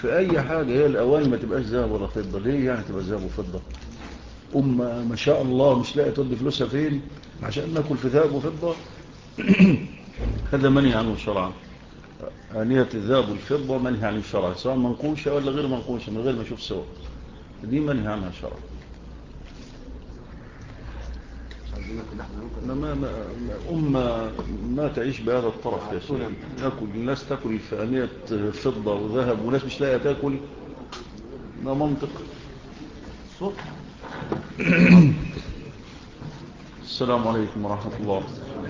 في أي حاجة هي الأواني ما تبقاش ذهب ولا فضة. ليه يعني تبقى ذهب وفضة؟ ما شاء الله مش لاقي تودي فلوسها فين عشان ناكل في ذهب وفضة. هذا منهي عنه شرعا. آنية الذهب والفضة منهي عنه شرعا، سواء منقوشة ولا غير منقوشة، من غير ما يشوف سوا، دي منهي عنها شرعا. ما تعيش بهذا الطرف يا شيخ. تاكل الناس تاكل في آنية فضة وذهب وناس مش لاقيه تاكل، ما منطق. السلام عليكم ورحمة الله.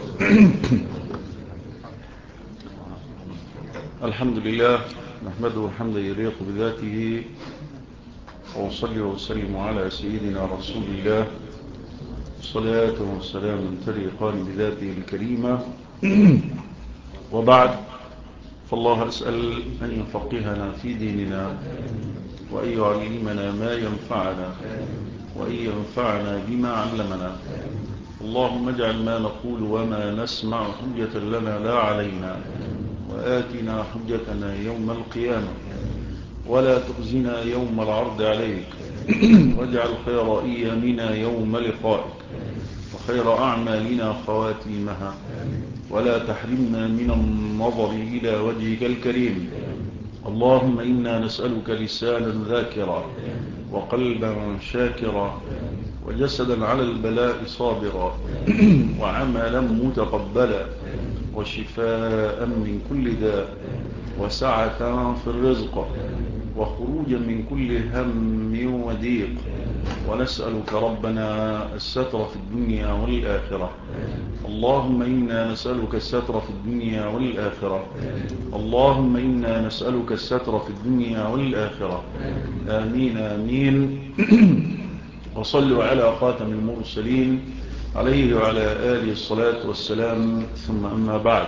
الحمد لله نحمده حمدا يليق بذاته، وأصلي وسلم على سيدنا رسول الله صلاة وسلام تليقان بذاته الكريمة. وبعد، فالله أسأل أن يفقهنا في ديننا، وأن يعلمنا ما ينفعنا، وأن ينفعنا بما علمنا. اللهم اجعل ما نقول وما نسمع حجة لنا لا علينا، وآتنا حجتنا يوم القيامة، ولا تخزنا يوم العرض عليك. واجعل خير أيامنا يوم لقائك، وخير أعمالنا خواتيمها، ولا تحرمنا من النظر إلى وجهك الكريم. اللهم إنا نسألك لسانا ذاكرا، وقلبا شاكرا، وجسدا على البلاء صابرا، وعملا متقبلا، وشفاء من كل داء، وسعة في الرزق، وخروجا من كل هم وضيق. ونسألك ربنا الستر في الدنيا والآخرة. اللهم إنا نسألك الستر في الدنيا والآخرة. اللهم إنا نسألك الستر في الدنيا والآخرة. آمين آمين. وصلوا على خاتم المرسلين عليه وعلى آله الصلاة والسلام، ثم أما بعد.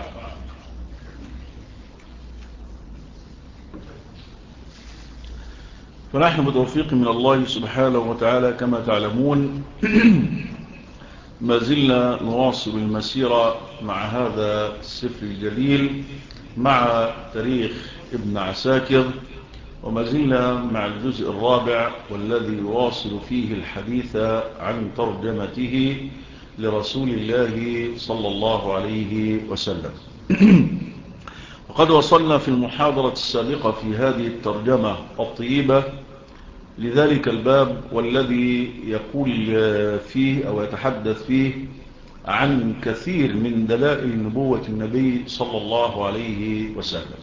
فنحن بتوفيق من الله سبحانه وتعالى كما تعلمون ما زلنا نواصل المسيرة مع هذا السفر الجليل، مع تاريخ ابن عساكر، وما زلنا مع الجزء الرابع والذي يواصل فيه الحديث عن ترجمته لرسول الله صلى الله عليه وسلم. وقد وصلنا في المحاضرة السابقة في هذه الترجمة الطيبة لذلك الباب، والذي يقول فيه أو يتحدث فيه عن كثير من دلائل نبوة النبي صلى الله عليه وسلم.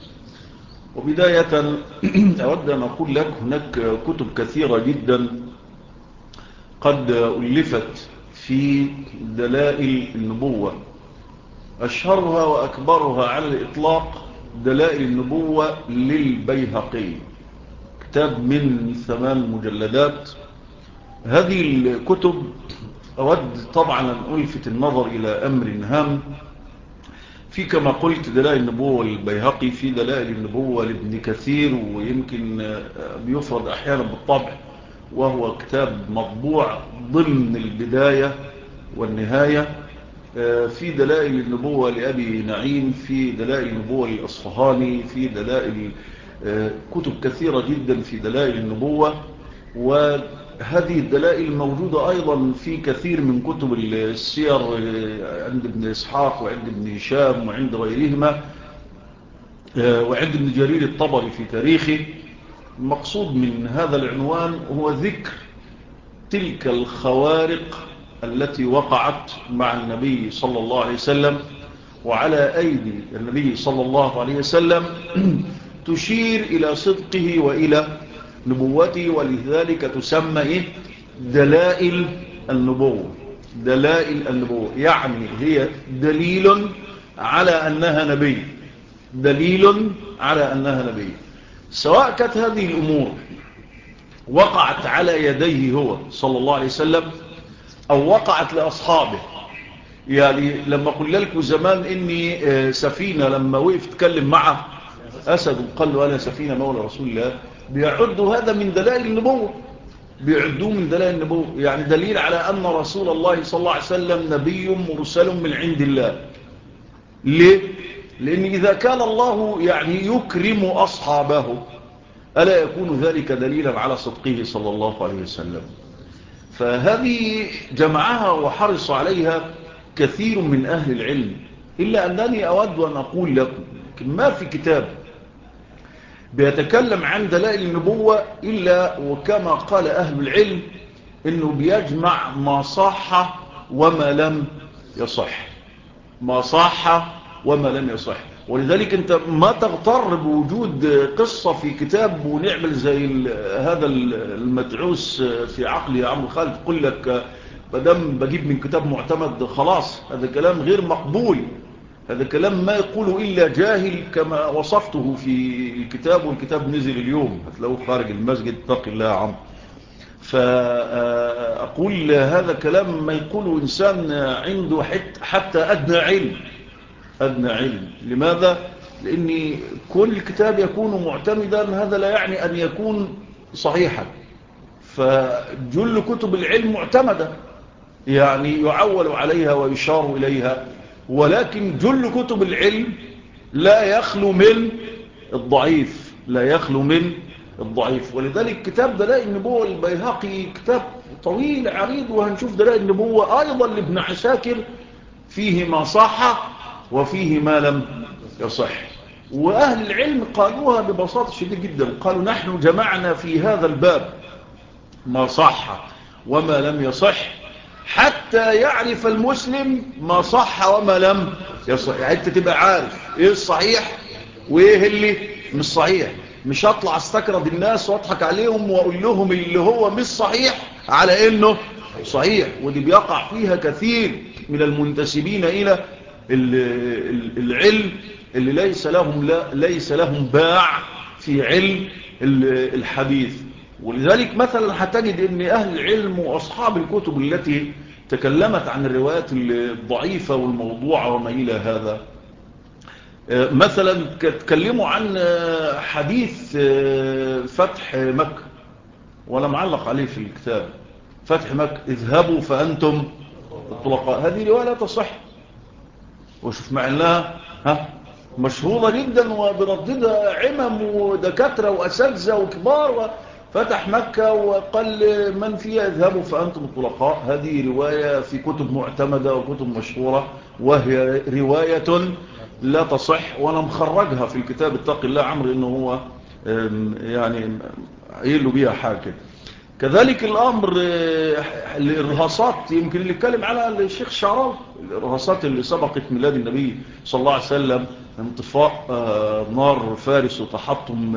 وبداية أود أن أقول لك هناك كتب كثيرة جدا قد ألفت في دلائل النبوة، أشهرها وأكبرها على الإطلاق دلائل النبوة للبيهقي، كتاب من 8 مجلدات. هذه الكتب أود طبعا أن ألفت النظر إلى أمر هام في، كما قلت، دلائل النبوة للبيهقي، في دلائل النبوة لابن كثير، ويمكن بيفرد أحيانا بالطبع، وهو كتاب مطبوع ضمن البداية والنهاية. في دلائل النبوة لأبي نعيم، في دلائل النبوة للأصفهاني، في دلائل كتب كثيرة جدا في دلائل النبوة. وهذه الدلائل موجودة أيضا في كثير من كتب السير عند ابن إسحاق وعند ابن هشام وعند غيرهما، وعند ابن جرير الطبري في تاريخه. المقصود من هذا العنوان هو ذكر تلك الخوارق التي وقعت مع النبي صلى الله عليه وسلم وعلى أيدي النبي صلى الله عليه وسلم، تشير إلى صدقه وإلى نبوته، ولذلك تسمى دلائل النبوة. دلائل النبوة يعني هي دليل على أنها نبي، دليل على أنها نبي، سواء كانت هذه الأمور وقعت على يديه هو صلى الله عليه وسلم أو وقعت لأصحابه. يعني لما قلت لكم زمان إني سفينة لما وقف تكلم مع أسد قال له أنا سفينة مولى رسول الله، بيعدوا هذا من دلائل النبوة، بيعدوه من دلائل النبوة، يعني دليل على أن رسول الله صلى الله عليه وسلم نبي مرسل من عند الله. ليه؟ لأن إذا كان الله يعني يكرم أصحابه ألا يكون ذلك دليلا على صدقه صلى الله عليه وسلم؟ فهذه جمعها وحرص عليها كثير من أهل العلم، إلا أنني أود أن أقول لكم ما في كتاب بيتكلم عن دلائل النبوة إلا وكما قال أهل العلم إنه بيجمع ما صح وما لم يصح، ما صح وما لم يصح. ولذلك أنت ما تغتر بوجود قصة في كتاب ونعمل زي هذا المدعوس في عقلي يا عم خالد، تقول لك بدم بجيب من كتاب معتمد خلاص. هذا كلام غير مقبول، هذا كلام ما يقوله إلا جاهل كما وصفته في الكتاب، والكتاب نزل اليوم هتلاقوه خارج المسجد، اتق الله يا عم. فأقول هذا كلام ما يقوله إنسان عنده حتى أدنى علم، أدنى علم. لماذا؟ لأن كل كتاب يكون معتمدا هذا لا يعني أن يكون صحيحا. فجل كتب العلم معتمدة، يعني يعول عليها ويشار إليها، ولكن جل كتب العلم لا يخلو من الضعيف، لا يخلو من الضعيف. ولذلك كتاب دلائل النبوة البيهقي كتاب طويل عريض، وهنشوف دلائل النبوة أيضا لابن عساكر فيه ما صح وفيه ما لم يصح. وأهل العلم قالوها ببساطة شديد جدا، قالوا نحن جمعنا في هذا الباب ما صح وما لم يصح حتى يعرف المسلم ما صح وما لم يصح. يعني انت تبقى عارف ايه الصحيح وايه اللي مش صحيح، مش هطلع استكرد الناس واضحك عليهم واقول لهم اللي هو مش صحيح على انه صحيح. ودي بيقع فيها كثير من المنتسبين الى العلم اللي ليس لهم باع في علم الحديث. ولذلك مثلا هتجد ان اهل العلم واصحاب الكتب التي تكلمت عن الروايات الضعيفة والموضوعة وما الى هذا، مثلا تكلموا عن حديث فتح مكة، ولا معلق عليه في الكتاب، فتح مكة اذهبوا فأنتم الطلقاء. هذه رواية لا تصح، وشوف مع انها مشهورة جدا وبرددها عمم ودكاترة وأساتذة وكبار، فتح مكة وقال من فيها اذهبوا فأنتم الطلقاء. هذه رواية في كتب معتمدة وكتب مشهورة، وهي رواية لا تصح، وانا مخرجها في الكتاب اتق الله عمرو انه هو يعني قايل له بيها حاجة. كذلك الامر الارهاصات، يمكن اللي اتكلم على الشيخ شعراوي، الارهاصات اللي سبقت ميلاد النبي صلى الله عليه وسلم، انطفاء نار فارس وتحطم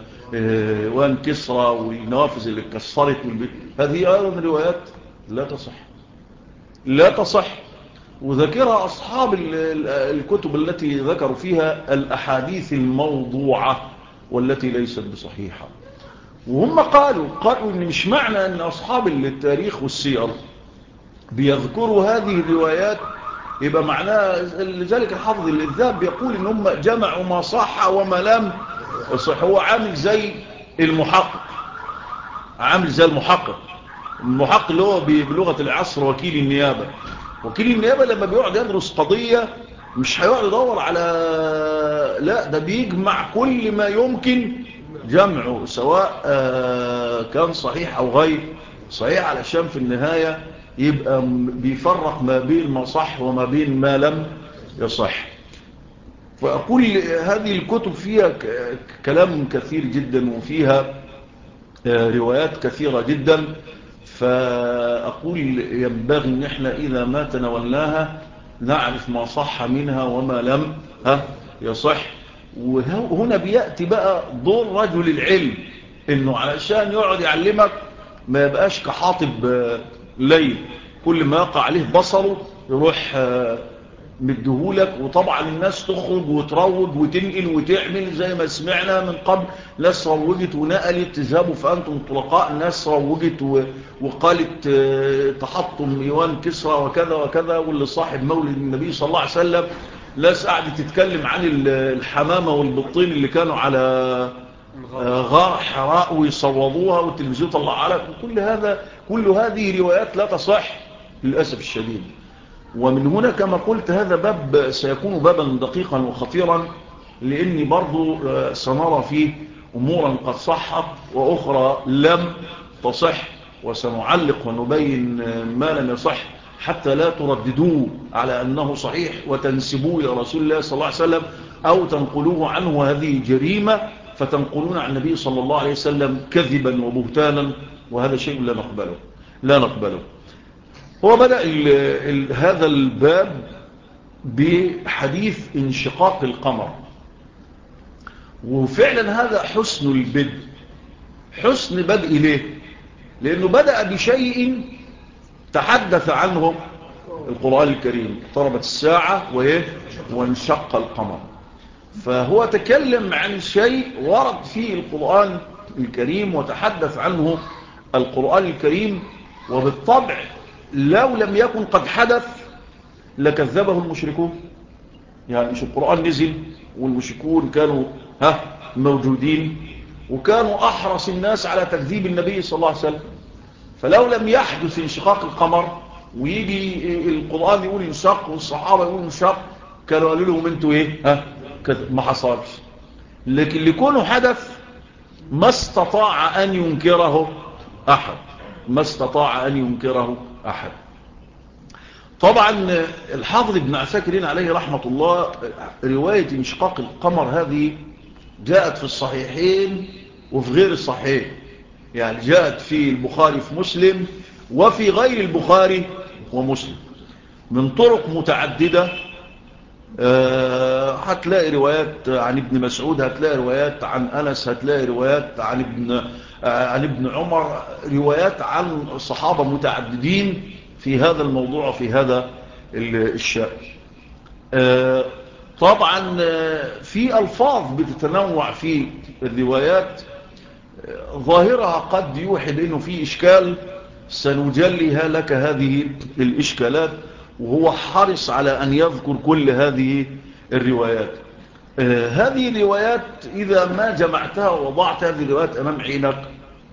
وان كسرى والنوافذ اللي اتكسرت هذه ايضا روايات لا تصح، لا تصح. وذكرها أصحاب الكتب التي ذكروا فيها الأحاديث الموضوعة والتي ليست بصحيحة. وهم قالوا إن مش معنى أن أصحاب التاريخ والسير بيذكروا هذه الروايات يبقى معناها. لذلك الحافظ الذهبي يقول إن هم جمعوا ما صح وما لم يصح. هو عامل زي المحقق، عامل زي المحقق اللي هو بلغة العصر وكيل النيابة. وكيل النيابة لما بيقعد يدرس قضية مش هيقعد يدور على، لا ده بيجمع كل ما يمكن جمعه سواء كان صحيح أو غير صحيح، علشان في النهاية يبقى بيفرق ما بين ما صح وما بين ما لم يصح. فأقول هذه الكتب فيها كلام كثير جدا وفيها روايات كثيرة جدا. فأقول ينبغي ان احنا اذا ما تناولناها نعرف ما صح منها وما لم يصح. وهنا بيأتي بقى دور رجل العلم، انه علشان يقعد يعلمك ما يبقاش كحاطب ليل كل ما يقع عليه بصره يروح مديهولك. وطبعا الناس تخرج وتروج وتنقل وتعمل زي ما سمعنا من قبل، ناس روجت ونقلت تذهبوا فأنتم الطلقاء، ناس روجت وقالت تحطم ايوان كسرى وكذا وكذا، واللي صاحب مولد النبي صلى الله عليه وسلم ناس قاعدة تتكلم عن الحمامة والبطين اللي كانوا على غار حراء ويصوضوها والتلفزيون طلع على كل هذه روايات لا تصح للأسف الشديد. ومن هنا كما قلت هذا باب سيكون بابا دقيقا وخطيرا، لأني برضو سنرى فيه أمورا قد صحت وأخرى لم تصح، وسنعلق ونبين ما لم يصح حتى لا ترددوه على أنه صحيح وتنسبوه إلى رسول الله صلى الله عليه وسلم أو تنقلوه عنه، هذه جريمة، فتنقلون عن النبي صلى الله عليه وسلم كذبا وبهتانا، وهذا شيء لا نقبله. هو بدأ هذا الباب بحديث انشقاق القمر، وفعلا هذا حسن البدء. حسن بدء ليه؟ لأنه بدأ بشيء تحدث عنه القرآن الكريم، اقتربت الساعة وانشق القمر. فهو تكلم عن شيء ورد فيه القرآن الكريم وتحدث عنه القرآن الكريم، وبالطبع لو لم يكن قد حدث لكذبه المشركون. يعني مش القرآن نزل والمشركون كانوا موجودين وكانوا أحرص الناس على تكذيب النبي صلى الله عليه وسلم، فلو لم يحدث انشقاق القمر ويجي القرآن يقول انشق والصحابة يقول انشق، كانوا قالوا لهم انتوا ما حصلش. لكن لكونه حدث ما استطاع أن ينكره أحد. طبعا الحافظ ابن عساكر عليه رحمة الله رواية انشقاق القمر هذه جاءت في الصحيحين وفي غير الصحيح، يعني جاءت في البخاري في مسلم وفي غير البخاري ومسلم من طرق متعددة. هتلاقي روايات عن ابن مسعود، هتلاقي روايات عن أنس، هتلاقي روايات عن ابن عمر، روايات عن صحابة متعددين في هذا الموضوع وفي هذا الشأن. طبعا في ألفاظ بتتنوع في الروايات ظاهرها قد يوحي بأنه في إشكال، سنجليها لك هذه الإشكالات، وهو حرص على أن يذكر كل هذه الروايات. هذه الروايات إذا ما جمعتها ووضعت هذه الروايات أمام عينك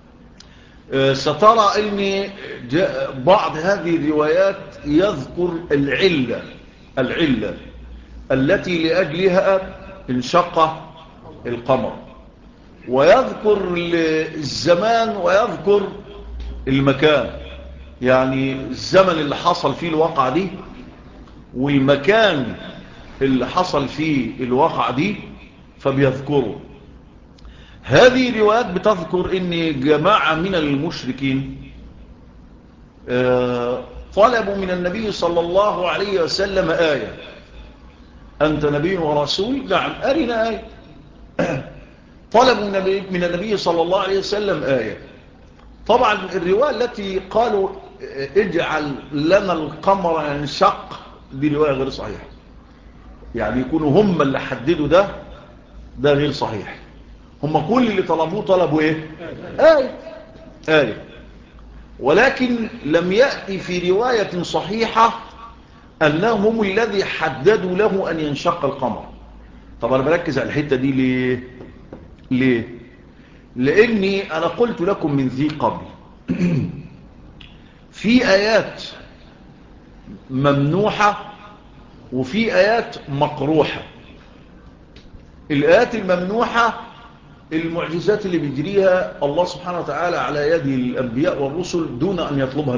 سترى أن بعض هذه الروايات يذكر العلة التي لأجلها انشق القمر، ويذكر الزمان ويذكر المكان، يعني الزمن اللي حصل فيه الواقعة دي والمكان اللي حصل فيه الواقعة دي فبيذكره. هذه الروايات بتذكر ان جماعة من المشركين طلبوا من النبي صلى الله عليه وسلم آية. أنت نبي ورسول؟ نعم، أرنا آية. طلبوا من النبي صلى الله عليه وسلم آية. طبعا الرواية التي قالوا اجعل لنا القمر ينشق دي رواية غير صحيحة، يعني يكونوا هم اللي حددوا ده غير صحيح. هم كل اللي طلبوا ايه؟ آية. ولكن لم يأتي في رواية صحيحة أنهم هم الذي حددوا له أن ينشق القمر. طب أنا بركز على الحتة دي ليه؟ لأني أنا قلت لكم من ذي قبل في آيات ممنوحة وفي آيات مقروحة. الآيات الممنوحة المعجزات اللي بيجريها الله سبحانه وتعالى على يد الأنبياء والرسل دون أن يطلبها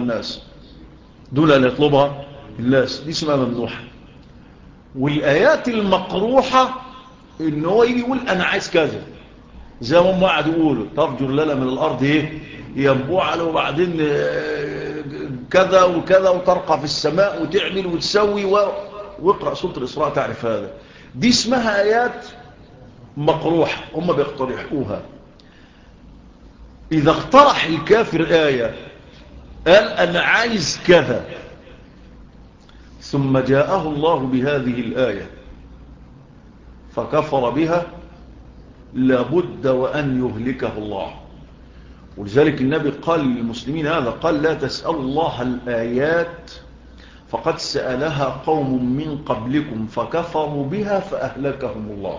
الناس، دي اسمها ممنوحة. والآيات المقروحة إن هو يجي يقول أنا عايز كذا، زي ما هم قاعد يقولوا تفجر لنا من الأرض ينبوع له وبعدين كذا وكذا وترقى في السماء وتعمل وتسوي واقرأ سورة الإسراء تعرف هذا. دي اسمها آيات مقروحة، هم بيقترحوها. إذا اقترح الكافر آية قال أنا عايز كذا ثم جاءه الله بهذه الآية فكفر بها لابد وأن يهلكه الله. ولذلك النبي قال للمسلمين هذا، قال لا تسألوا الله الآيات فقد سألها قوم من قبلكم فكفروا بها فأهلكهم الله.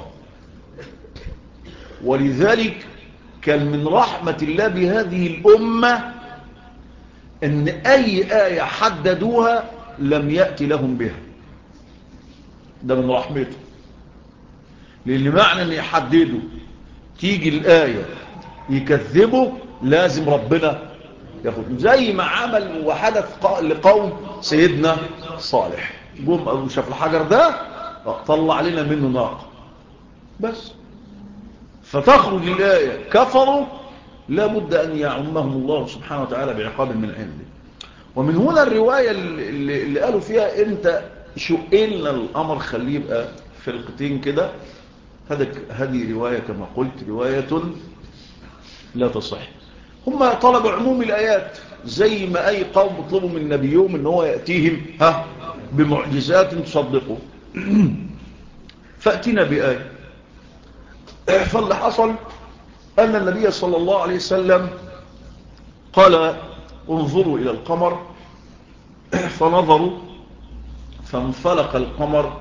ولذلك كان من رحمة الله بهذه الأمة أن أي آية حددوها لم يأتي لهم بها، ده من رحمته. لأن معنى أن يحددوا تيجي الآية يكذبوا لازم ربنا ياخد، زي ما عمل وحدث لقوم سيدنا صالح. قوم شاف الحجر ده طلع علينا منه ناقة بس، فتخرج الآية كفروا لابد أن يعمهم الله سبحانه وتعالى بعقاب من عنده. ومن هنا الرواية اللي قالوا فيها انت شقلنا الأمر خليه يبقى فرقتين كده، هذه رواية كما قلت رواية لا تصح. هم طلبوا عموم الآيات زي ما أي قوم بيطلبوا من نبيهم ان هو يأتيهم بمعجزات تصدقوا. فأتينا بآية. فاللي حصل أن النبي صلى الله عليه وسلم قال انظروا إلى القمر، فنظروا فانفلق القمر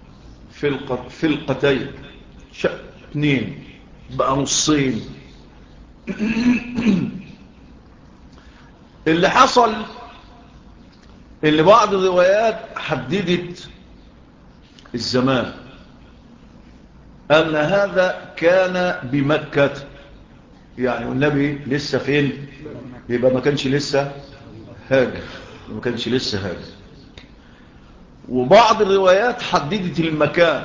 فلقتين، شق اتنين، بقى نصين. اللي حصل اللي بعض الروايات حددت الزمان أن هذا كان بمكة، يعني والنبي لسه فين؟ يبقى ما كانش لسه هاجر، ما كانش لسه هاجر. وبعض الروايات حددت المكان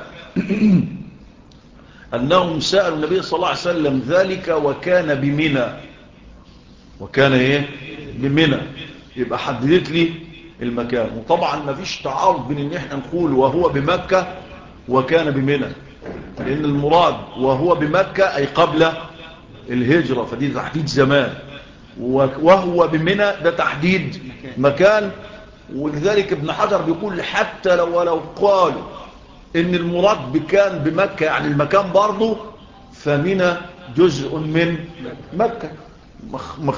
أنهم سألوا النبي صلى الله عليه وسلم ذلك وكان بمنى، وكان ايه؟ بمنى. يبقى حددت لي المكان. وطبعا ما فيش تعارض بين ان احنا نقول وهو بمكة وكان بمنى، لان المراد وهو بمكة اي قبل الهجرة، فدي تحديد زمان، وهو بمنى ده تحديد مكان. ولذلك ابن حجر بيقول حتى ولو قالوا ان المراد بكان بمكة يعني المكان برضه، فمنى جزء من مكة. ما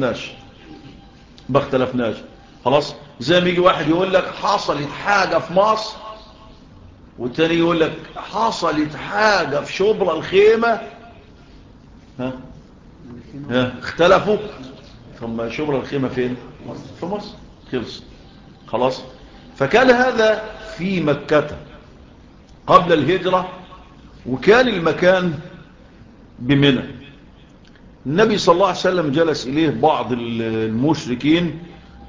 اختلفناش خلاص. زي ما يجي واحد يقول لك حصلت حاجة في مصر، والتاني يقول لك حصلت حاجة في شبرا الخيمة، اختلفوا. ثم شبرا الخيمة فين؟ في مصر. خلاص. فكان هذا في مكة قبل الهجرة، وكان المكان بمنى. النبي صلى الله عليه وسلم جلس إليه بعض المشركين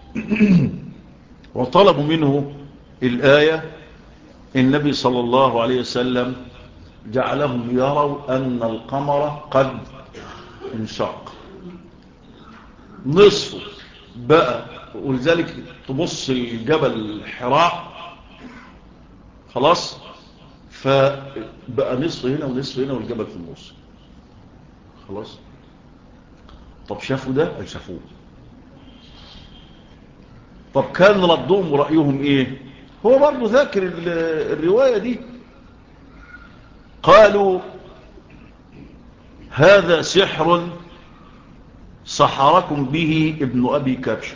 وطلبوا منه الآية. النبي صلى الله عليه وسلم جعلهم يروا أن القمر قد انشق نصفه بقى، ولذلك تبص الجبل حراء خلاص، فبقى نصف هنا ونصف هنا والجبل في النص خلاص. طب شافوا ده؟ شافوه. طب كان ردهم ورأيهم ايه؟ هو برضو ذاكر الرواية دي. قالوا هذا سحر سحركم به ابن أبي كبشة.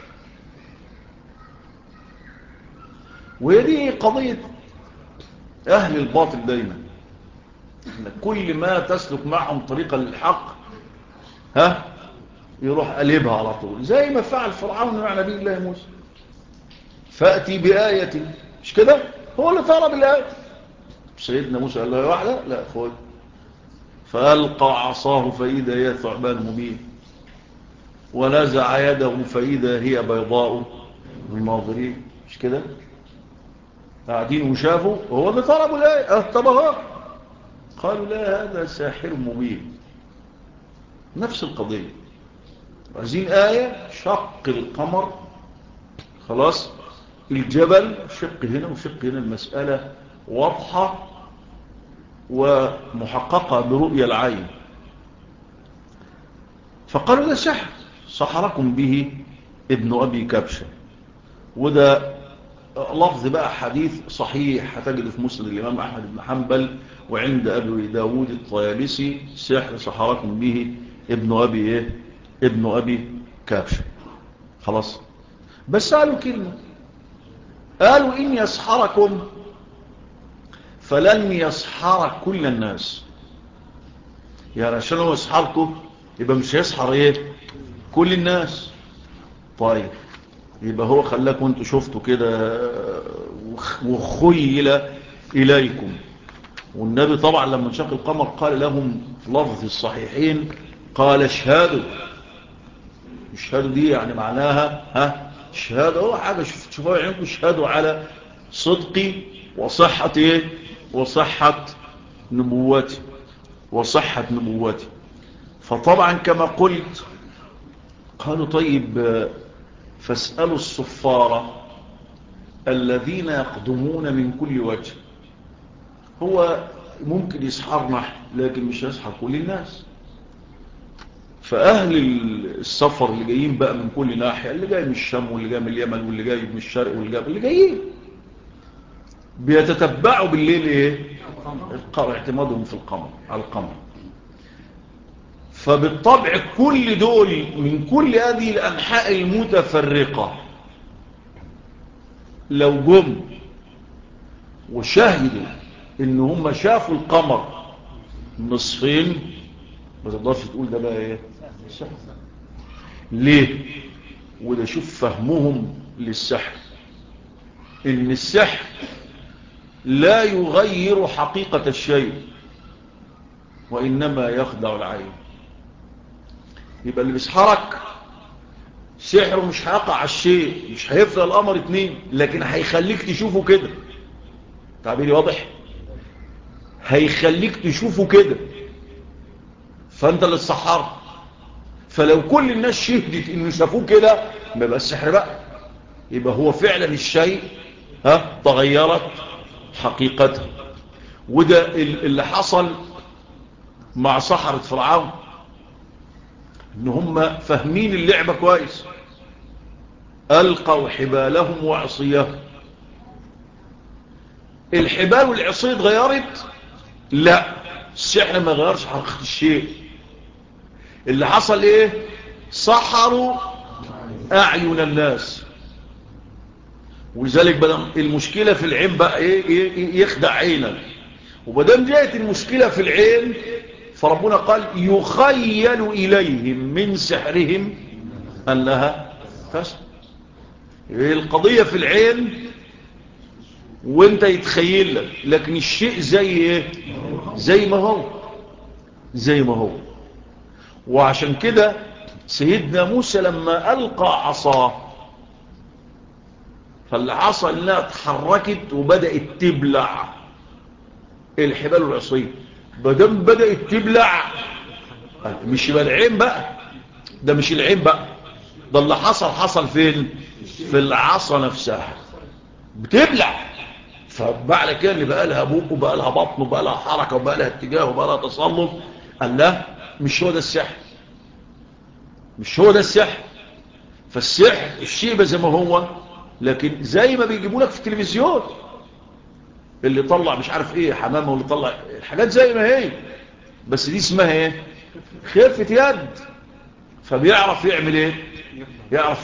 وهذه قضية أهل الباطل دايما، كل ما تسلك معهم طريقة للحق يروح قلبها على طول، زي ما فعل فرعون مع نبي الله موسى. فأتي بآية، مش كده؟ هو اللي طلب الآية. سيدنا موسى قال له واحدة، لا خذ. فألقى عصاه فإذا هي ثعبان مبين، ونزع يده فإذا هي بيضاء للناظرين. مش كده؟ قاعدين وشافوا وهو اللي طلبوا الآية. طب قالوا لا هذا ساحر مبين. نفس القضية، عايزين آية شق القمر خلاص، الجبل شق هنا وشق هنا، المسألة واضحة ومحققة برؤية العين. فقالوا ده سحر سحركم به ابن أبي كبشة. وده لفظ بقى حديث صحيح هتجد في مسند الإمام أحمد بن حنبل وعند أبي داود الطيالسي، سحر سحركم به ابن أبي كبشة خلاص. بس قالوا كلمة، قالوا إن يسحركم فلن يسحر كل الناس. يعني عشان هو يسحركم يبقى مش هيسحر كل الناس. طيب يبقى هو خلاكم انتوا شفتوا كده وخيل إليكم والنبي طبعا لما انشق القمر قال لهم في لفظ الصحيحين قال اشهدوا. اشهدوا دي يعني معناها اشهدوا هو حاجة شوفوا عينكم، اشهدوا على صدقي وصحة ايه؟ وصحة نبوتي، وصحة نبوتي. فطبعا كما قلت قالوا طيب فاسألوا الصفارة الذين يقدمون من كل وجه. هو ممكن يسحرنا لكن مش يسحر كل الناس. فأهل السفر اللي جايين بقى من كل ناحية، اللي جاي من الشام واللي جاي من اليمن واللي جاي من الشرق واللي جايين بيتتبعوا بالليل ايه؟ القمر، اعتمادهم في القمر على القمر. فبالطبع كل دول من كل هذه الأنحاء المتفرقة لو جم وشاهدوا ان هم شافوا القمر نصفين ما تقدرش تقول ده بقى ايه؟ سحر. ليه؟ وده شوف فهمهم للسحر، ان السحر لا يغير حقيقة الشيء وإنما يخدع العين. يبقى اللي بيسحرك سحره مش هيقع على الشيء، مش هيفرق الأمر اتنين، لكن هيخليك تشوفه كده. تعبيري واضح؟ هيخليك تشوفه كده، فأنت اللي تسحرت. فلو كل الناس شهدت إنه شافوه كده ما يبقى السحر بقى، يبقى هو فعلا الشيء تغيرت حقيقته. وده اللي حصل مع سحرة فرعون، ان هم فاهمين اللعبة كويس. ألقوا حبالهم وعصيهم. الحبال والعصية اتغيرت؟ لا، السحر ما غيرش حقيقة الشيء. اللي حصل ايه؟ سحروا أعين الناس. ولذلك بدل المشكلة في العين بقى ايه؟ يخدع عينك. وبدل جاءت المشكلة في العين فربنا قال يخيل إليهم من سحرهم أنها تسحر. القضية في العين وانت يتخيل لك، لكن الشيء زي ايه؟ زي ما هو، زي ما هو. وعشان كده سيدنا موسى لما ألقى عصاه فاللي حصل انها اتحركت وبدأت تبلع الحبال والعصية. بدم بدأت تبلع، مش يبقى العين بقى، ده مش العين بقى، ده اللي حصل فين؟ في العصا نفسها بتبلع. فبعد كده اللي بقى لها بوق وبقى لها بطن وبقى لها حركة وبقى لها اتجاه وبقى لها تصلب. قال لا، مش هو ده السحر، مش هو ده السحر. فالسحر الشيبة زي ما هو، لكن زي ما بيجيبوا لك في التلفزيون اللي طلع مش عارف ايه حمامة واللي طلع الحاجات زي ما هي، بس دي اسمها ايه؟ خفة يد. فبيعرف يعمل ايه؟ يعرف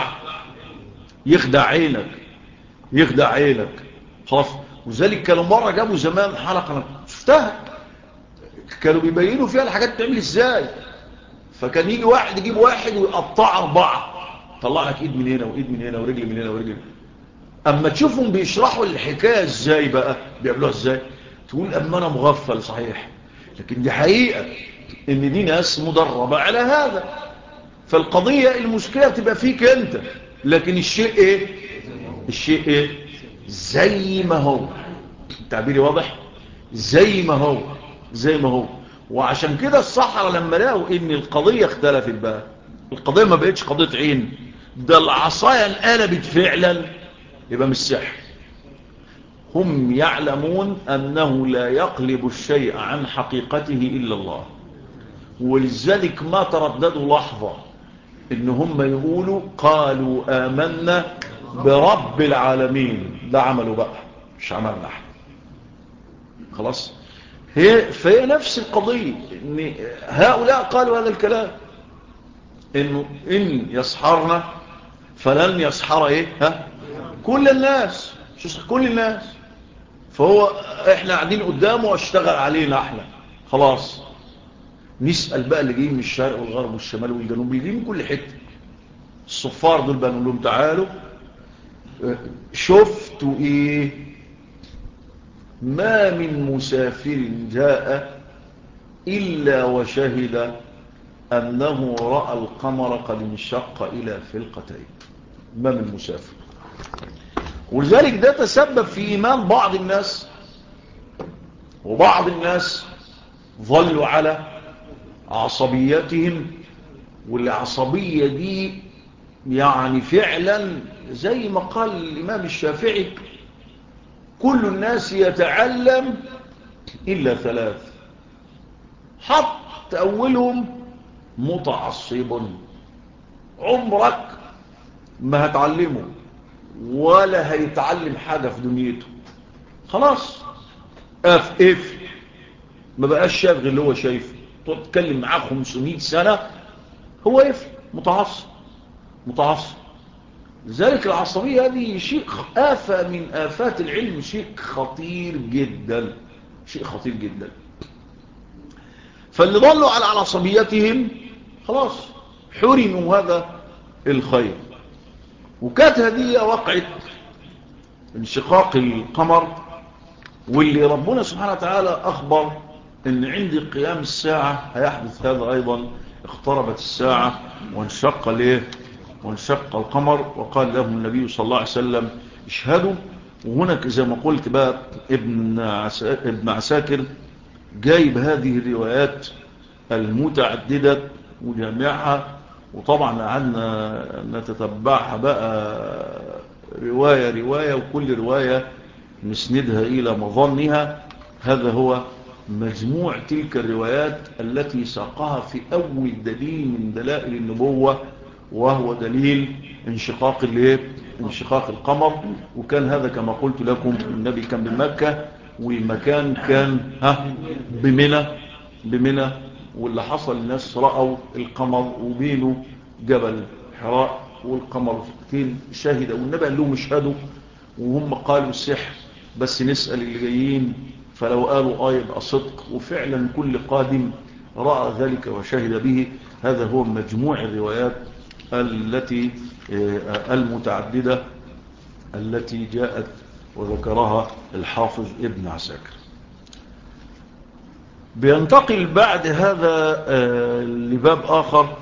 يخدع عينك، يخدع عينك. خلاص. وذلك كانوا مرة جابوا زمان حلقة انا شفتها، كانوا بيبينوا فيها الحاجات بتعمل ازاي. فكان يجي واحد يجيب واحد ويقطع 4، طلع لك ايد من هنا وايد من هنا ورجل من هنا ورجل. اما تشوفهم بيشرحوا الحكاية ازاي بقى بيعملوها ازاي، تقول اما انا مغفل صحيح، لكن دي حقيقة ان دي ناس مدربة على هذا. فالقضية المشكلة بتبقى فيك انت، لكن الشيء ايه؟ الشيء ايه؟ زي ما هو. تعبيري واضح؟ زي ما هو، زي ما هو. وعشان كده السحرة لما لقوا ان القضية اختلفت بقى، القضية ما بقتش قضية عين، ده العصاية انقلبت فعلا، يبقى مش سحر. هم يعلمون انه لا يقلب الشيء عن حقيقته الا الله. ولذلك ما ترددوا لحظة ان هم يقولوا قالوا آمنا برب العالمين. ده عملوا بقى مش عملنا احنا. خلاص. فهي نفس القضية، ان هؤلاء قالوا هذا الكلام، انه ان يسحرنا فلن يسحر ايه؟ كل الناس، مش يسحر كل الناس. فهو احنا قاعدين قدامه واشتغل علينا احنا. خلاص. نسأل بقى اللي جايين من الشرق والغرب والشمال والجنوب، اللي جايين من كل حتة. الصفار دول بقى نقول لهم تعالوا شفتوا ايه؟ ما من مسافر جاء إلا وشهد أنه رأى القمر قد انشق إلى فرقتين. ما من مسافر. ولذلك ده تسبب في إيمان بعض الناس، وبعض الناس ظلوا على عصبيتهم، والعصبية دي يعني فعلا زي ما قال الإمام الشافعي: كل الناس يتعلم إلا ثلاث، حط أولهم متعصب، عمرك ما هتعلمه ولا هيتعلم حاجة في دنيته، خلاص اف ما بقاش شايف غير اللي هو شايفه. تتكلم معاه 500 سنة هو متعصب. لذلك العصبية هذه شيء آفة من آفات العلم، شيء خطير جدا، فاللي ضلوا على عصبيتهم خلاص حرموا هذا الخير. وكانت هذه وقعت انشقاق القمر، واللي ربنا سبحانه وتعالى أخبر ان عند قيام الساعة هيحدث هذا أيضا. اقتربت الساعة وانشق القمر، وقال له النبي صلى الله عليه وسلم: اشهدوا. وهناك زي ما قلت بقى ابن عساكر جايب هذه الروايات المتعددة وجامعها، وطبعا قعدنا نتتبعها بقى رواية، وكل رواية نسندها إلى مظنها. هذا هو مجموع تلك الروايات التي ساقها في أول دليل من دلائل النبوة، وهو دليل انشقاق القمر. وكان هذا كما قلت لكم النبي كان بمكة، والمكان كان بمنى، واللي حصل الناس رأوا القمر، وبينه جبل حراء والقمر شاهد، والنبي قال لهم اشهدوا، وهم قالوا السحر، بس نسأل اللي جايين، فلو قالوا يبقى صدق. وفعلا كل قادم رأى ذلك وشهد به. هذا هو مجموع الروايات التي المتعددة التي جاءت وذكرها الحافظ ابن عساكر. بينتقل بعد هذا لباب آخر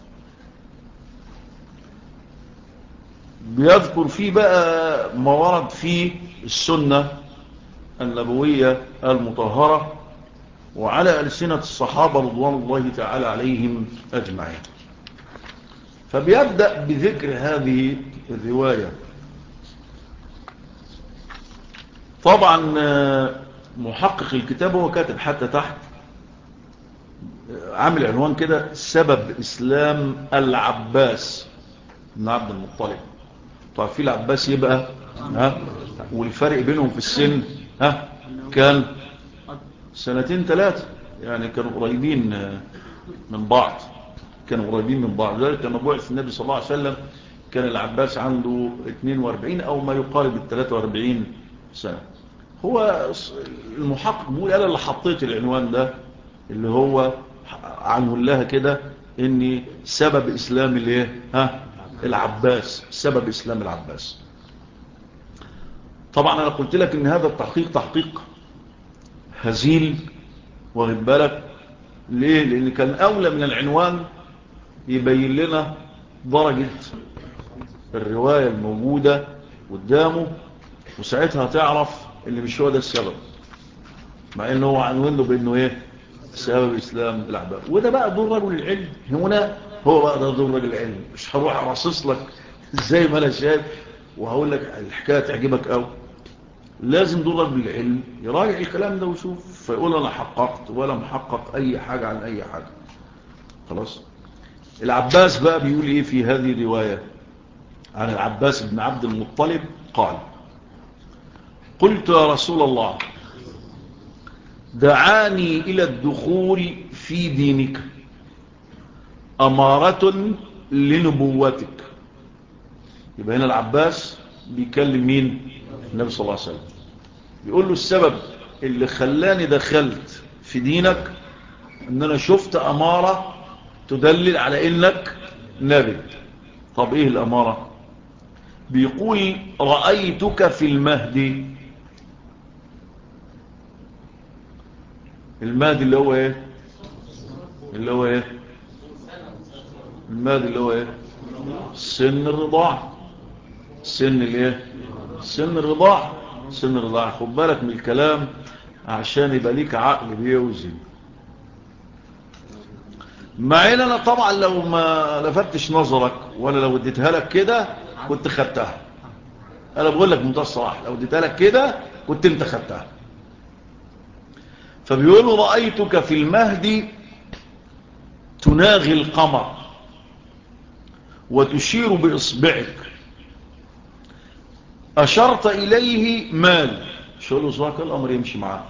بيذكر فيه بقى ما ورد فيه السنة النبوية المطهرة وعلى ألسنة الصحابة رضوان الله تعالى عليهم أجمعين. فبيبدأ بذكر هذه الرواية. طبعا محقق الكتاب هو كاتب حتى تحت عامل عنوان كده: سبب إسلام العباس بن عبد المطلب. طبعا في العباس يبقى والفرق بينهم في السن كان 2 3 يعني كانوا قريبين من بعض. ذلك لما بعث النبي صلى الله عليه وسلم كان العباس عنده 42 أو ما يقارب 43 سنة. هو المحقق بيقول: أنا اللي حطيت العنوان ده اللي هو عنه لها كده، إن سبب إسلام العباس، سبب إسلام العباس. طبعا أنا قلت لك إن هذا التحقيق تحقيق هزيل، واخد بالك ليه؟ لأن كان أولى من العنوان يبين لنا درجة الرواية الموجودة قدامه، وساعتها تعرف اللي مش هو ده السبب، مع انه هو عنوانه بانه سبب اسلام العباس. وده بقى دور رجل العلم هنا، هو بقى ده دور رجل العلم. مش هروح ارصص لك زي ما انا شايف وهقول لك الحكايه تعجبك قوي. لازم دور رجل العلم يراجع الكلام ده ويشوف، فيقول انا حققت ولا محقق اي حاجه عن اي حاجه. خلاص. العباس بقى بيقول ايه في هذه الروايه عن العباس بن عبد المطلب؟ قال: قلت يا رسول الله، دعاني إلى الدخول في دينك أمارة لنبوتك. يبقى هنا العباس بيكلم مين؟ النبي صلى الله عليه وسلم. بيقول له السبب اللي خلاني دخلت في دينك ان انا شفت أمارة تدلل على انك نبي. طب ايه الأمارة؟ بيقول: رأيتك في المهدي. المهدي اللي هو ايه؟ اللي هو ايه؟ المهدي اللي هو ايه؟ سن الرضاعة. سن الايه؟ سن الرضاعة. سن الرضاعة. خد بالك من الكلام عشان يبقى ليك عقل بيوزن. مع ان انا طبعا لو ما لفتش نظرك ولا لو اديتها لك كده كنت خدتها. انا بقول لك بمنتهى الصراحه، لو اديتها لك كده كنت انت خدتها. فبيقول رأيتك في المهدي تناغي القمر وتشير بإصبعك، أشرت إليه مال. شو له صاك الأمر يمشي معاه.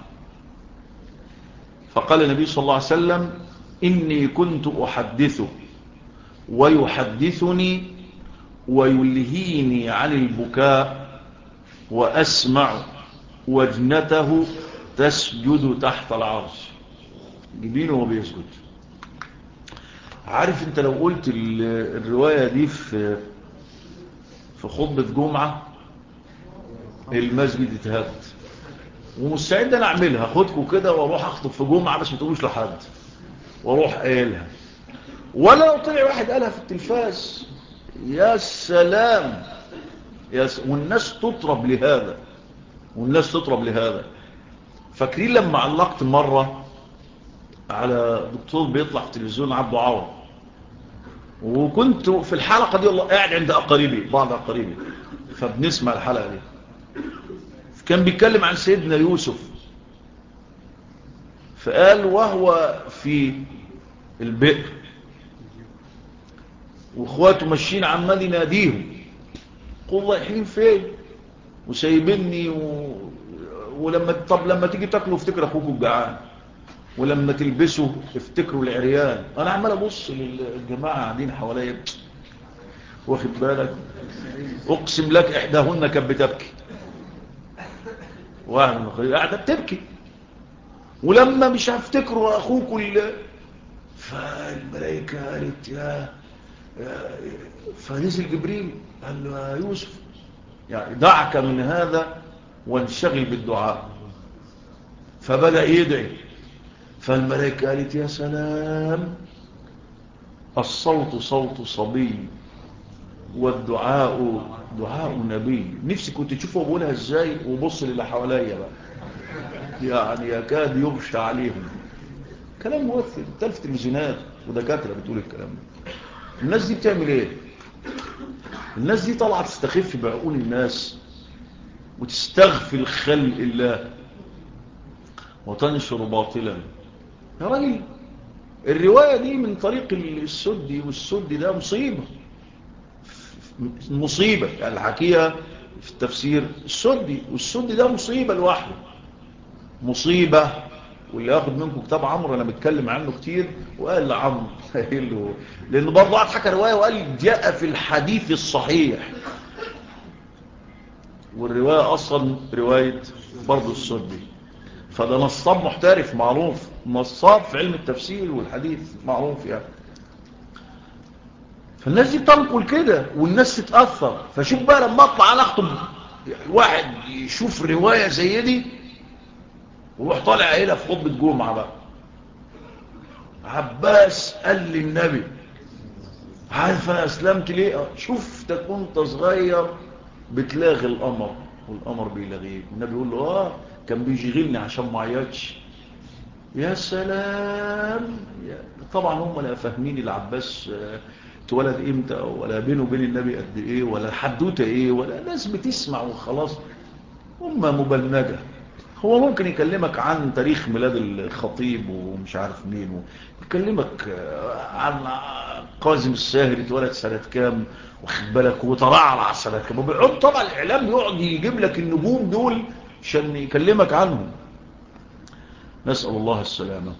فقال النبي صلى الله عليه وسلم إني كنت أحدثه ويحدثني ويلهيني عن البكاء وأسمع وجنته تسجد تحت العرش. جبينه وبيسجد. عارف انت لو قلت الرواية دي في خطبة جمعة المسجد اتهد. ومستعد انا اعملها، خدكم كده واروح اخطب في جمعة بس ما تقولوش لحد، واروح قايلها. ولا لو طلع واحد قالها في التلفاز يا سلام. والناس تطرب لهذا، والناس تطرب لهذا. فاكرين لما علقت مرة على دكتور بيطلع في التلفزيون عبد عوض، وكنت في الحلقة دي والله قاعد عند أقاربي، بعض أقاربي، فبنسمع الحلقة دي. كان بيتكلم عن سيدنا يوسف، فقال وهو في البئر واخواته ماشيين عمال يناديهم قل رايحين فين وسايبني طب لما تيجي تاكلوا افتكر اخوكم الجعان، ولما تلبسوا افتكروا العريان. انا عمال ابص للجماعه قاعدين حواليا، واخد بالك؟ اقسم لك احداهن كانت بتبكي، قاعده بتبكي. ولما مش هفتكروا اخوكم فالملائكه قالت فنزل جبريل قال له يا يوسف يعني دعك من هذا وانشغل بالدعاء. فبدأ يدعي، فالملائكة قالت يا سلام، الصوت صوت صبي والدعاء دعاء نبي. نفسي كنت تشوفوا بقولها ازاي وبص للي حواليا بقى، يعني يكاد يغشى عليهم. كلام مؤثر. تلف تلفزيونات ودكاترة بتقول الكلام ده. الناس دي بتعمل ايه؟ الناس دي طالعه تستخف بعقول الناس وتستغفل خلق الله وتنشر باطلا. يا راجل الرواية دي من طريق السدي، والسدي ده مصيبة، مصيبة يعني الحكية في التفسير السدي، والسدي ده مصيبة لوحده، مصيبة. واللي ياخد منكم كتاب عمرو انا بتكلم عنه كتير، وقال لعمرو لان برضه قعد حكى رواية وقال جاء في الحديث الصحيح، والرواية اصلا رواية برضه السدي. فده نصاب محترف معروف، نصاب في علم التفسير والحديث معروف يعني. فالناس دي تنقل كده والناس تتأثر. فشوف بقى لما اطلع انا اخطب واحد يشوف رواية زي دي وروح طالع قايلها في خطبة جمعة بقى، عباس قال للنبي عارف انا اسلمت ليه؟ شفتك وانت صغير بتلاغي القمر والقمر بيلاغيك، النبي يقول له كان بيشغلني عشان ما عيطش. يا سلام. طبعا هم لا فاهمين العباس اتولد امتى، ولا بينه وبين النبي قد ايه، ولا حدوته ايه، ولا ناس بتسمع وخلاص. هم مبلمجة. هو ممكن يكلمك عن تاريخ ميلاد الخطيب ومش عارف مين، يكلمك عن قاسم الساهر اتولد سنة كام، واخد بالك، وترعرع سنة كام، وبيقعد طبعا الاعلام بيقعد يجيب لك النجوم دول عشان يكلمك عنهم. نسأل الله السلامة.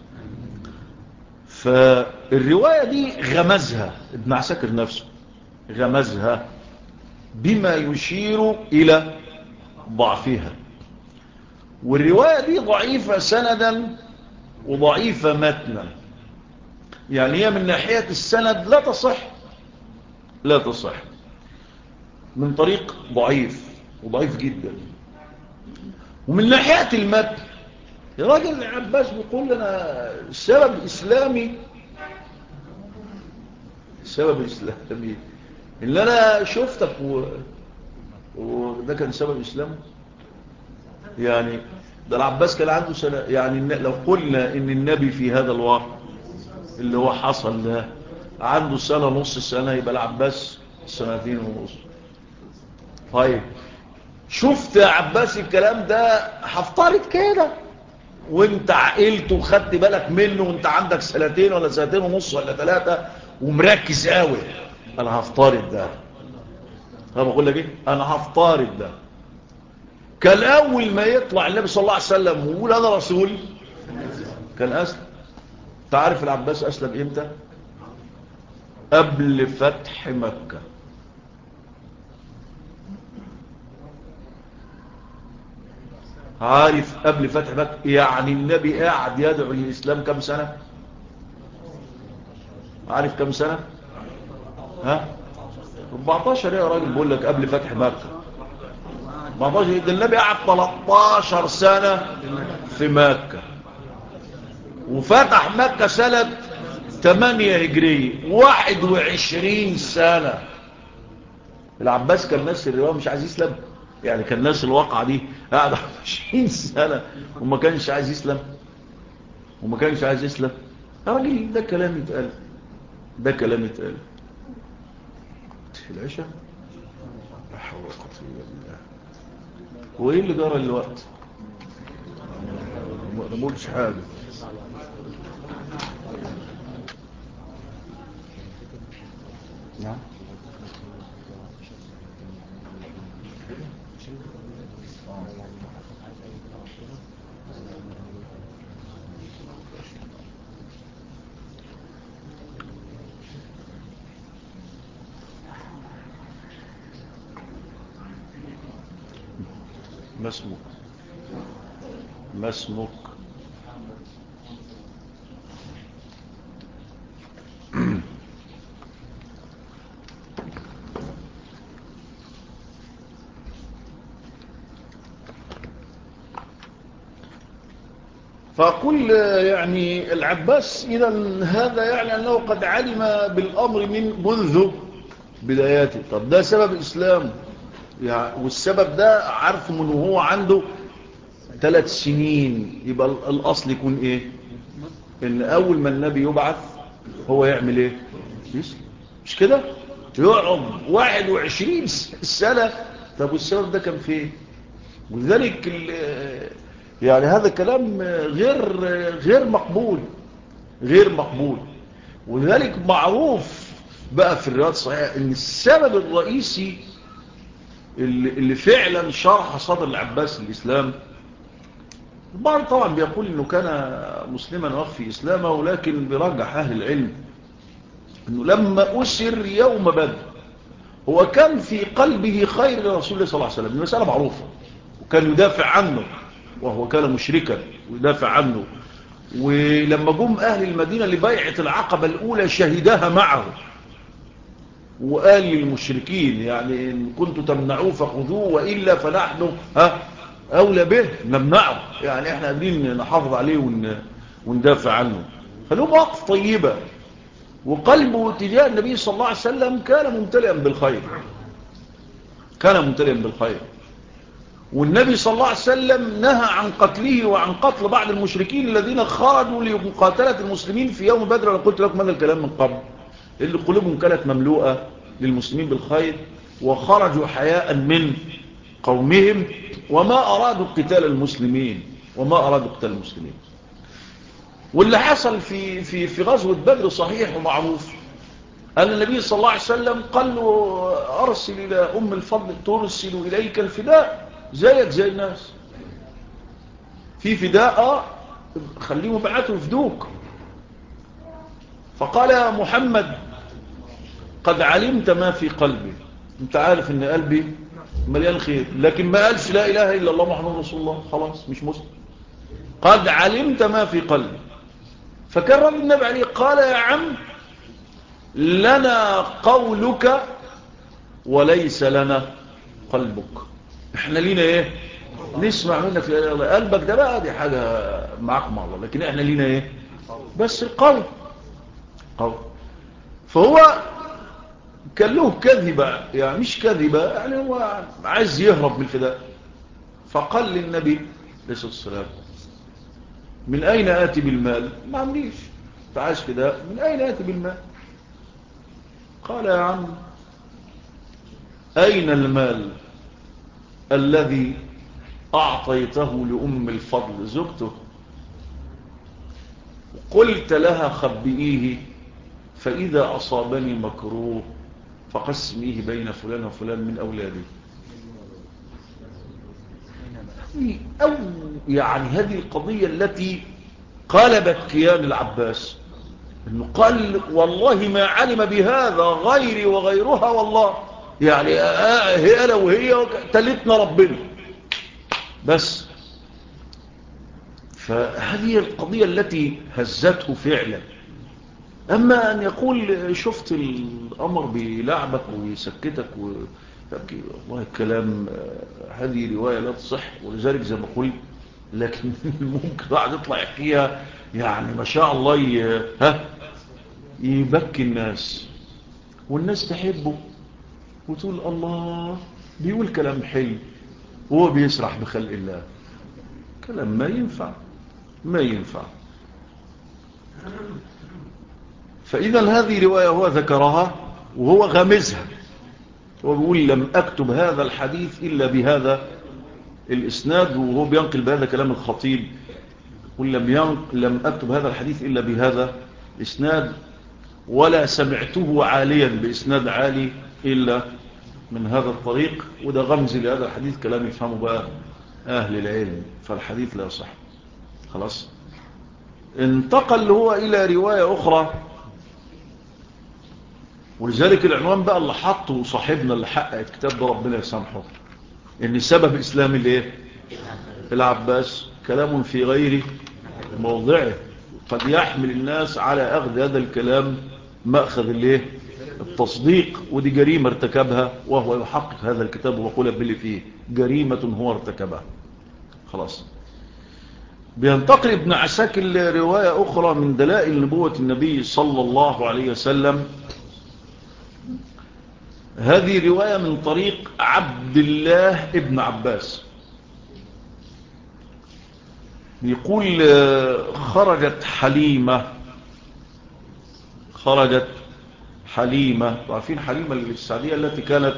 فالرواية دي غمزها ابن عساكر نفسه، غمزها بما يشير إلى ضعفها. والرواية دي ضعيفة سندا وضعيفة متنا، يعني هي من ناحية السند لا تصح، لا تصح، من طريق ضعيف وضعيف جدا. ومن ناحية المتن يا راجل عباس بيقول لنا السبب الإسلامي اللي أنا شفتك وده كان سبب إسلامي. يعني ده العباس كان عنده سنة، يعني لو قلنا إن النبي في هذا الوقت اللي هو حصل ده عنده سنة نص سنة، يبقى العباس 2.5 سنين. طيب شفت يا عباس الكلام ده، هفترض كده وانت عقلت وخدت بالك منه وانت عندك 2 ولا 2.5 ولا 3 ومركز قوي، انا هفترض ده. انا بقول لك ايه، انا هفترض ده كان اول ما يطلع النبي صلى الله عليه وسلم ويقول انا رسول كان اسلم. تعرف العباس اسلم امتى؟ قبل فتح مكة. عارف قبل فتح مكة يعني النبي قاعد يدعو للإسلام كم سنة؟ عارف كم سنة؟ ها 14 يا راجل، بقول لك قبل فتح مكة 14. ده النبي قعد 13 سنة في مكة، وفتح مكة سنة 8 هجرية، 21 سنة. العباس كان ناس الرواية مش عايز يسلم، يعني كان ناس الواقعة دي قاعد 20 سنة وما كانش عايز يسلم، يا راجل ده كلام يتقال، في العشاء. لا حول ولا قوة الا بالله. وايه اللي جرى الوقت؟ ما بقولش حاجه. نعم ما اسمك؟ فأقول يعني العباس إذا هذا يعني أنه قد علم بالأمر منذ بداياته. طب ده سبب الإسلام يعني، والسبب ده عارف من وهو عنده 3 سنين. يبقى الأصل يكون إيه؟ إن أول ما النبي يبعث هو يعمل إيه؟ يسلم، مش كده؟ يقعد 21 سنة. طب والسبب ده كان فين؟ ولذلك يعني هذا كلام غير مقبول. ولذلك معروف بقى في الروايات الصحيحة ان السبب الرئيسي اللي فعلا شرح صدر العباس الإسلام، البعض طبعا بيقول انه كان مسلما وفي إسلامه، ولكن برجح أهل العلم انه لما أسر يوم بدر هو كان في قلبه خير لرسول الله صلى الله عليه وسلم. المسألة معروفة، وكان يدافع عنه وهو كان مشركا ويدافع عنه. ولما جم أهل المدينة لبيعة العقبة الأولى شهدها معه، وقال للمشركين يعني إن كنتوا تمنعوه فخذوه وإلا فنحن أولى به نمنعه، يعني احنا قادرين نحافظ عليه وندافع عنه. فله مواقف طيبة، وقلبه تجاه النبي صلى الله عليه وسلم كان ممتلئا بالخير. والنبي صلى الله عليه وسلم نهى عن قتله وعن قتل بعض المشركين الذين خرجوا لمقاتلة المسلمين في يوم بدر. أنا قلت لكم هذا الكلام من قبل، اللي قلوبهم كانت مملوءة للمسلمين بالخير، وخرجوا حياء من قومهم وما أرادوا قتال المسلمين. واللي حصل في غزوة بدر صحيح ومعروف، أن النبي صلى الله عليه وسلم قال له أرسل إلى أم الفضل ترسل إليك الفداء زيك زي الناس، في فداء خليهم بعثوا يفدوك. فقال يا محمد قد علمت ما في قلبي، انت عارف ان قلبي مليان خير، لكن ما قالش لا إله إلا الله محمد رسول الله، خلاص مش مسلم. قد علمت ما في قلبي. فكان رب النبي عليه قال يا عم لنا قولك وليس لنا قلبك، احنا لينا ايه؟ نسمع منك في قلبك ده بقى دي حاجة معاك مع الله، لكن احنا لينا ايه؟ بس القول قول. فهو كان له كذبة، يعني مش كذبة، يعني هو عايز يهرب من الفداء. فقال للنبي عليه الصلاة والسلام من أين آتي بالمال؟ ما عمليش تعاش فداء، من أين آتي بالمال؟ قال يا عم أين المال الذي أعطيته لأم الفضل زوجته؟ قلت لها خبئيه فإذا أصابني مكروه فقسميه بين فلان وفلان من أولادي. أو يعني هذه القضية التي قلبت كيان العباس، إنه قال والله ما علم بهذا غيري وغيرها، والله يعني هي أنا وهي تلتنا ربنا بس. فهذه القضية التي هزته فعلا. أما أن يقول شفت الأمر بلعبك ويسكتك يبكي، والله الكلام هذه رواية لا تصح، ولذلك زي ما قلت لكن ممكن واحد يطلع يحكيها يعني ما شاء الله يبكي الناس والناس تحبه وتقول الله بيقول كلام حلو وهو بيسرح بخلق الله. كلام ما ينفع ما ينفع. فإذا هذه رواية هو ذكرها وهو غامزها، هو بيقول لم أكتب هذا الحديث إلا بهذا الإسناد، وهو بينقل بهذا كلام الخطيب، يقول لم أكتب هذا الحديث إلا بهذا الإسناد، ولا سمعته عاليا بإسناد عالي إلا من هذا الطريق. وده غمز لهذا الحديث كلام يفهمه بقى أهل العلم، فالحديث لا يصح. خلاص. انتقل هو إلى رواية أخرى، ولذلك العنوان بقى اللي حطه صاحبنا اللي حقق الكتاب ده ربنا يسامحه، ان سبب اسلام الايه العباس كلام في غير موضعه، قد يحمل الناس على اخذ هذا الكلام مأخذ الايه التصديق، ودي جريمة ارتكبها، وهو يحقق هذا الكتاب ويقول باللي فيه جريمة هو ارتكبها. خلاص. بينتقل ابن عساكر رواية أخرى من دلائل نبوة النبي صلى الله عليه وسلم. هذه رواية من طريق عبد الله ابن عباس، يقول خرجت حليمة، عارفين حليمة السعدية التي كانت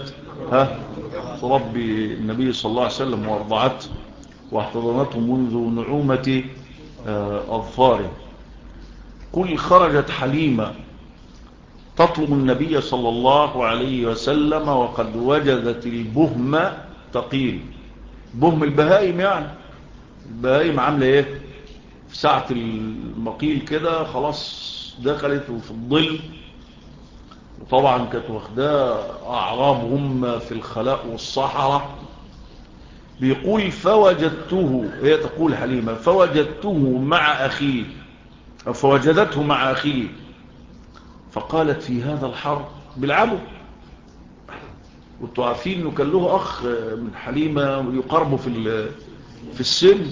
تربي النبي صلى الله عليه وسلم وارضعته واحتضنته منذ نعومة أظفاره. قل خرجت حليمة تطلب النبي صلى الله عليه وسلم وقد وجدت البهم تقيل. بهم البهائم، يعني البهائم عاملة ايه في ساعة المقيل كده، خلاص دخلت في الظل، وطبعا كانت واخداه أعرابهم في الخلاء والصحراء. بيقول فوجدته، هي تقول حليمة فوجدته مع أخيه أو فوجدته مع أخيه فقالت في هذا الحر بيلعبوا، وانتوا عارفين انه كان له اخ من حليمة يقربوا في السن،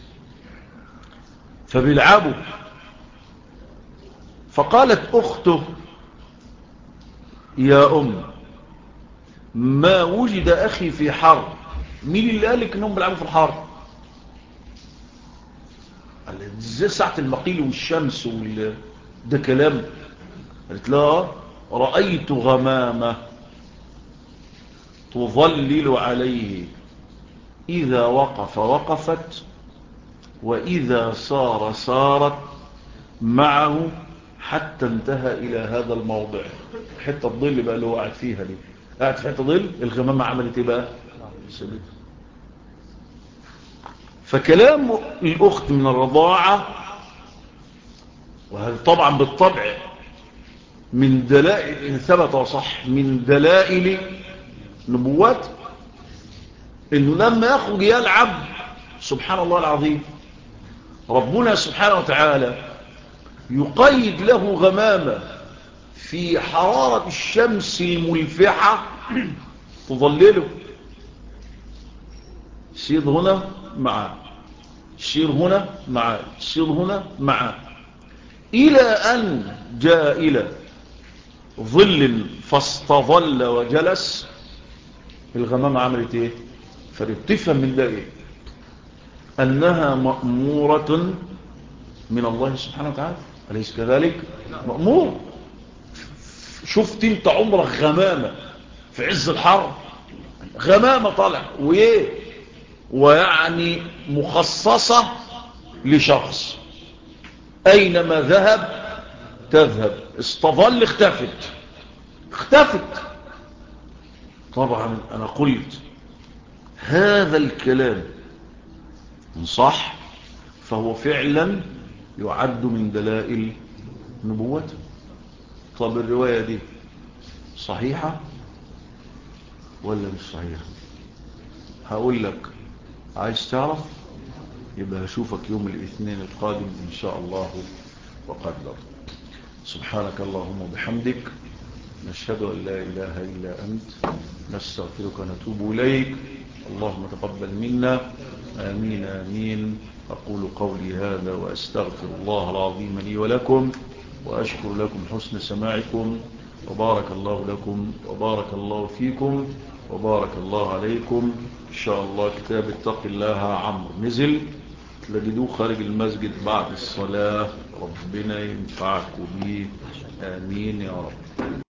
فبيلعبوا. فقالت اخته يا ما وجد اخي في حر. مين اللي قالك انهم بيلعبوا في الحر؟ قال ازاي ساعة المقيل والشمس ده كلام. قالت لا رأيت غمامة تظلل عليه، إذا وقف وقفت وإذا سار سارت معه حتى انتهى إلى هذا الموضع. حتى الظل بقى اللي هو قاعد فيها دي، قاعد في حتى ظل، الغمامة عملت ايه بقى؟ سبت. فكلام الأخت من الرضاعة، وهذا طبعا بالطبع من دلائل إن ثبت وصح من دلائل نبوات، إنه لما يخرج يلعب سبحان الله العظيم ربنا سبحانه وتعالى يقيد له غمامة في حرارة الشمس الملفحة تظلله. الشير هنا مع الشير هنا مع الشير هنا مع، إلى أن جاء إلى ظل فاستظل وجلس. الغمامة عملت ايه؟ فبتفهم من ده ايه؟ أنها مأمورة من الله سبحانه وتعالى، أليس كذلك؟ مأمور. شفت انت عمرك غمامة في عز الحر؟ غمامة طالع وايه، ويعني مخصصة لشخص، أينما ذهب تذهب، استظل اختفت. طبعا أنا قلت هذا الكلام إن صح فهو فعلا يعد من دلائل نبوته. طب الرواية دي صحيحة ولا مش صحيحة؟ هقول لك، عايز تعرف يبقى هشوفك يوم الاثنين القادم إن شاء الله وقدر. سبحانك اللهم وبحمدك، نشهد أن لا إله إلا أنت، نستغفرك ونتوب إليك. اللهم تقبل منا، آمين آمين. أقول قولي هذا وأستغفر الله العظيم لي ولكم، وأشكر لكم حسن سماعكم، وبارك الله لكم وبارك الله فيكم وبارك الله عليكم. إن شاء الله كتاب اتق الله عمرو نزل، تجدوه خارج المسجد بعد الصلاة. ربنا ينفعكم به، آمين يا رب.